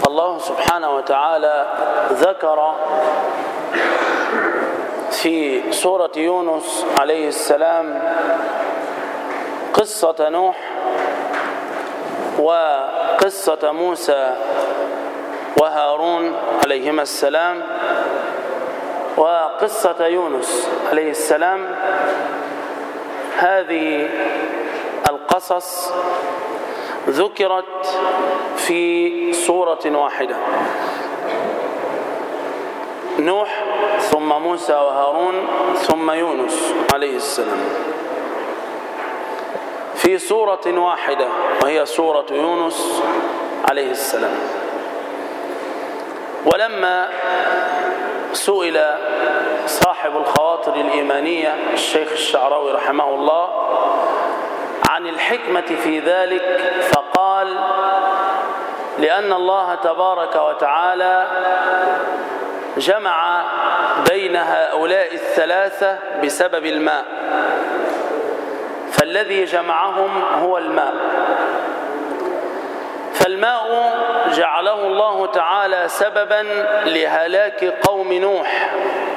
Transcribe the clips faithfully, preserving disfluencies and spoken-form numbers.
الله سبحانه وتعالى ذكر في سورة يونس عليه السلام قصة نوح وقصة موسى وهارون عليهما السلام وقصة يونس عليه السلام. هذه القصص ذكرت في سورة واحدة، نوح ثم موسى وهارون ثم يونس عليه السلام في سورة واحدة، وهي سورة يونس عليه السلام. ولما سئل صاحب الخواطر الإيمانية الشيخ الشعراوي رحمه الله عن الحكمة في ذلك فقال: لأن الله تبارك وتعالى جمع بين هؤلاء الثلاثة بسبب الماء، فالذي جمعهم هو الماء، فالماء جعله الله تعالى سببا لهلاك قوم نوح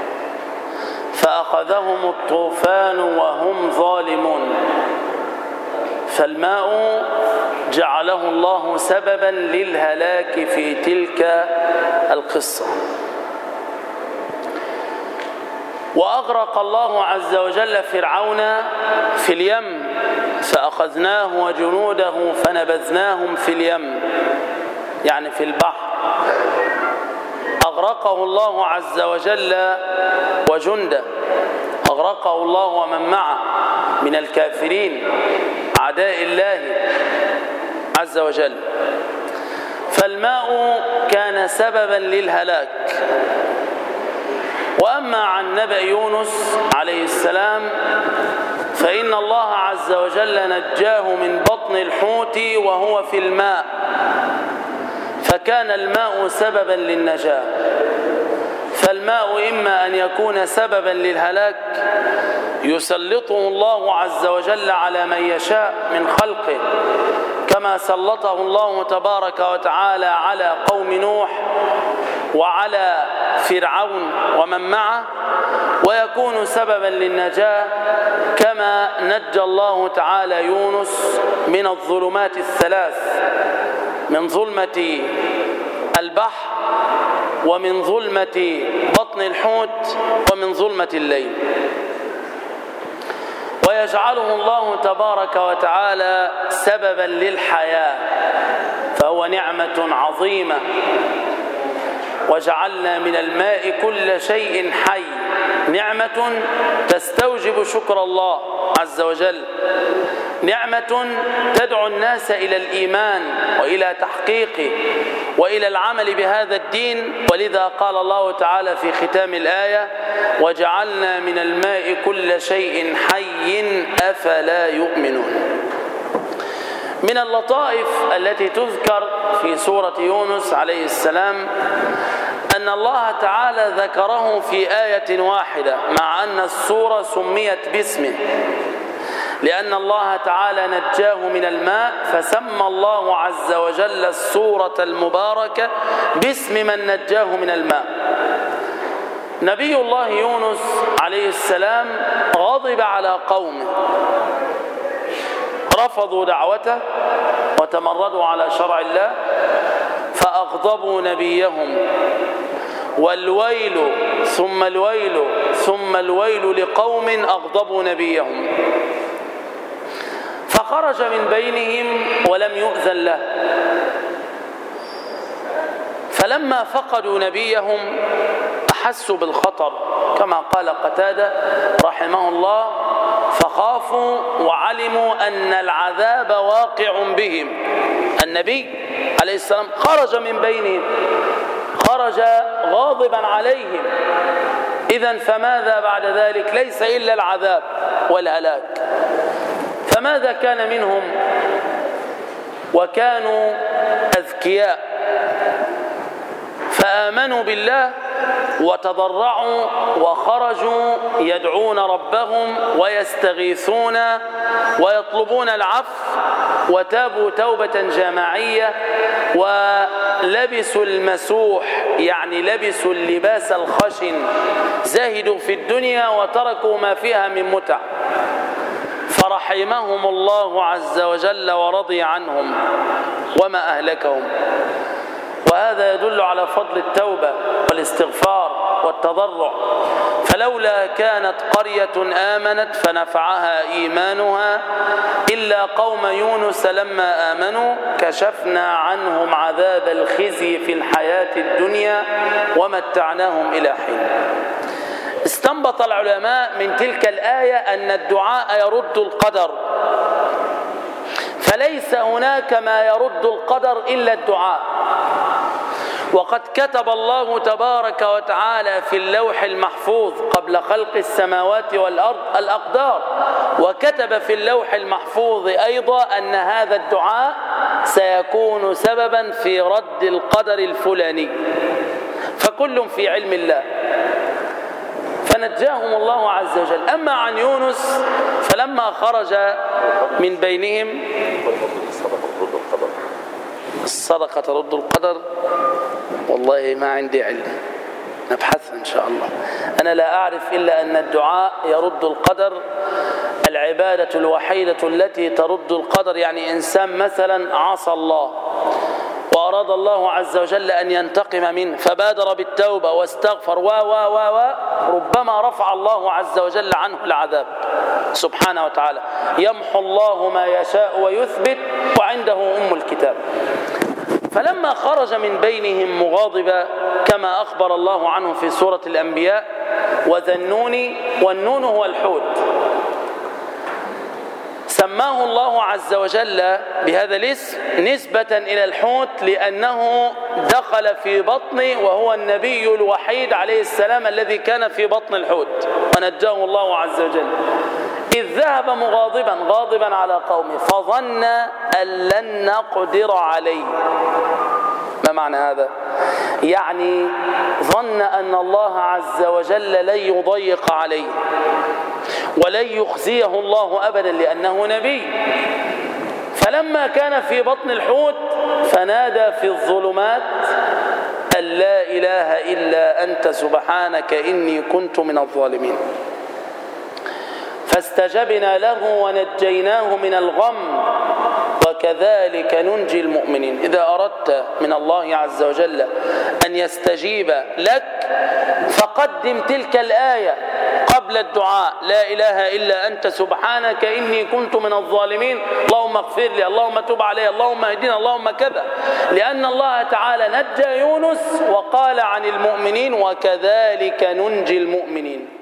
فأخذهم الطوفان وهم ظالمون، فالماء جعله الله سببا للهلاك في تلك القصة. وأغرق الله عز وجل فرعون في اليم فأخذناه وجنوده فنبذناهم في اليم، يعني في البحر. أغرقه الله عز وجل وجنده، أغرقه الله ومن معه من الكافرين أعداء الله عز وجل. فالماء كان سببا للهلاك. وأما عن نبأ يونس عليه السلام فإن الله عز وجل نجاه من بطن الحوت وهو في الماء، فكان الماء سببا للنجاة. فالماء إما أن يكون سببا للهلاك يسلطه الله عز وجل على من يشاء من خلقه، كما سلطه الله تبارك وتعالى على قوم نوح وعلى فرعون ومن معه، ويكون سببا للنجاة كما نجى الله تعالى يونس من الظلمات الثلاث، من ظلمة البحر ومن ظلمة بطن الحوت ومن ظلمة الليل. ويجعله الله تبارك وتعالى سببا للحياة، فهو نعمة عظيمة. وجعلنا من الماء كل شيء حي، نعمة تستوجب شكر الله عز وجل، نعمة تدعو الناس إلى الإيمان وإلى تحقيقه وإلى العمل بهذا الدين. ولذا قال الله تعالى في ختام الآية: وجعلنا من الماء كل شيء حي أفلا يؤمنون. من اللطائف التي تذكر في سورة يونس عليه السلام أن الله تعالى ذكره في آية واحدة، مع أن السورة سميت باسمه، لأن الله تعالى نجاه من الماء فسمى الله عز وجل السورة المباركة باسم من نجاه من الماء. نبي الله يونس عليه السلام غضب على قومه، رفضوا دعوته وتمردوا على شرع الله فأغضبوا نبيهم، والويل ثم الويل ثم الويل لقوم أغضبوا نبيهم، فخرج من بينهم ولم يؤذن له. فلما فقدوا نبيهم أحسوا بالخطر، كما قال قتادة رحمه الله: فخافوا وعلموا أن العذاب واقع بهم. النبي عليه السلام خرج من بينهم، خرج غاضبا عليهم، إذن فماذا بعد ذلك؟ ليس إلا العذاب والهلاك. فماذا كان منهم؟ وكانوا أذكياء فآمنوا بالله وتضرعوا وخرجوا يدعون ربهم ويستغيثون ويطلبون العفو، وتابوا توبة جماعية لبسوا المسوح، يعني لبسوا اللباس الخشن، زاهدوا في الدنيا وتركوا ما فيها من متع، فرحمهم الله عز وجل ورضي عنهم وما أهلكهم. وهذا يدل على فضل التوبة والاستغفار والتضرع. فلولا كانت قرية آمنت فنفعها إيمانها إلا قوم يونس لما آمنوا كشفنا عنهم عذاب الخزي في الحياة الدنيا ومتعناهم إلى حين. استنبط العلماء من تلك الآية أن الدعاء يرد القدر، فليس هناك ما يرد القدر إلا الدعاء. وقد كتب الله تبارك وتعالى في اللوح المحفوظ قبل خلق السماوات والأرض الأقدار، وكتب في اللوح المحفوظ أيضا أن هذا الدعاء سيكون سببا في رد القدر الفلاني، فكل في علم الله، فنجاهم الله عز وجل. أما عن يونس فلما خرج من بينهم الصدقة ترد القدر، والله ما عندي علم، نبحث إن شاء الله. أنا لا أعرف إلا أن الدعاء يرد القدر. العبادة الوحيدة التي ترد القدر، يعني إنسان مثلا عصى الله وأراد الله عز وجل أن ينتقم منه فبادر بالتوبة واستغفر و و و و ربما رفع الله عز وجل عنه العذاب سبحانه وتعالى. يمحو الله ما يشاء ويثبت وعنده أم الكتاب. فلما خرج من بينهم مغاضبا كما أخبر الله عنه في سورة الأنبياء وذنون، والنون هو الحوت، سماه الله عز وجل بهذا الاسم نسبة إلى الحوت لأنه دخل في بطنه وهو النبي الوحيد عليه السلام الذي كان في بطن الحوت ونجاه الله عز وجل. إذ ذهب مغاضبا غاضبا على قومه فظن أن لن نقدر عليه. ما معنى هذا؟ يعني ظن أن الله عز وجل لن يضيق عليه ولن يخزيه الله أبدا لأنه نبي. فلما كان في بطن الحوت فنادى في الظلمات أن لا إله إلا أنت سبحانك إني كنت من الظالمين، فاستجبنا له ونجيناه من الغم وكذلك ننجي المؤمنين. إذا أردت من الله عز وجل أن يستجيب لك فقدم تلك الآية قبل الدعاء، لا إله إلا أنت سبحانك إني كنت من الظالمين، اللهم اغفر لي، اللهم تب علي، اللهم اهدنا، اللهم كذا، لأن الله تعالى نجى يونس وقال عن المؤمنين وكذلك ننجي المؤمنين.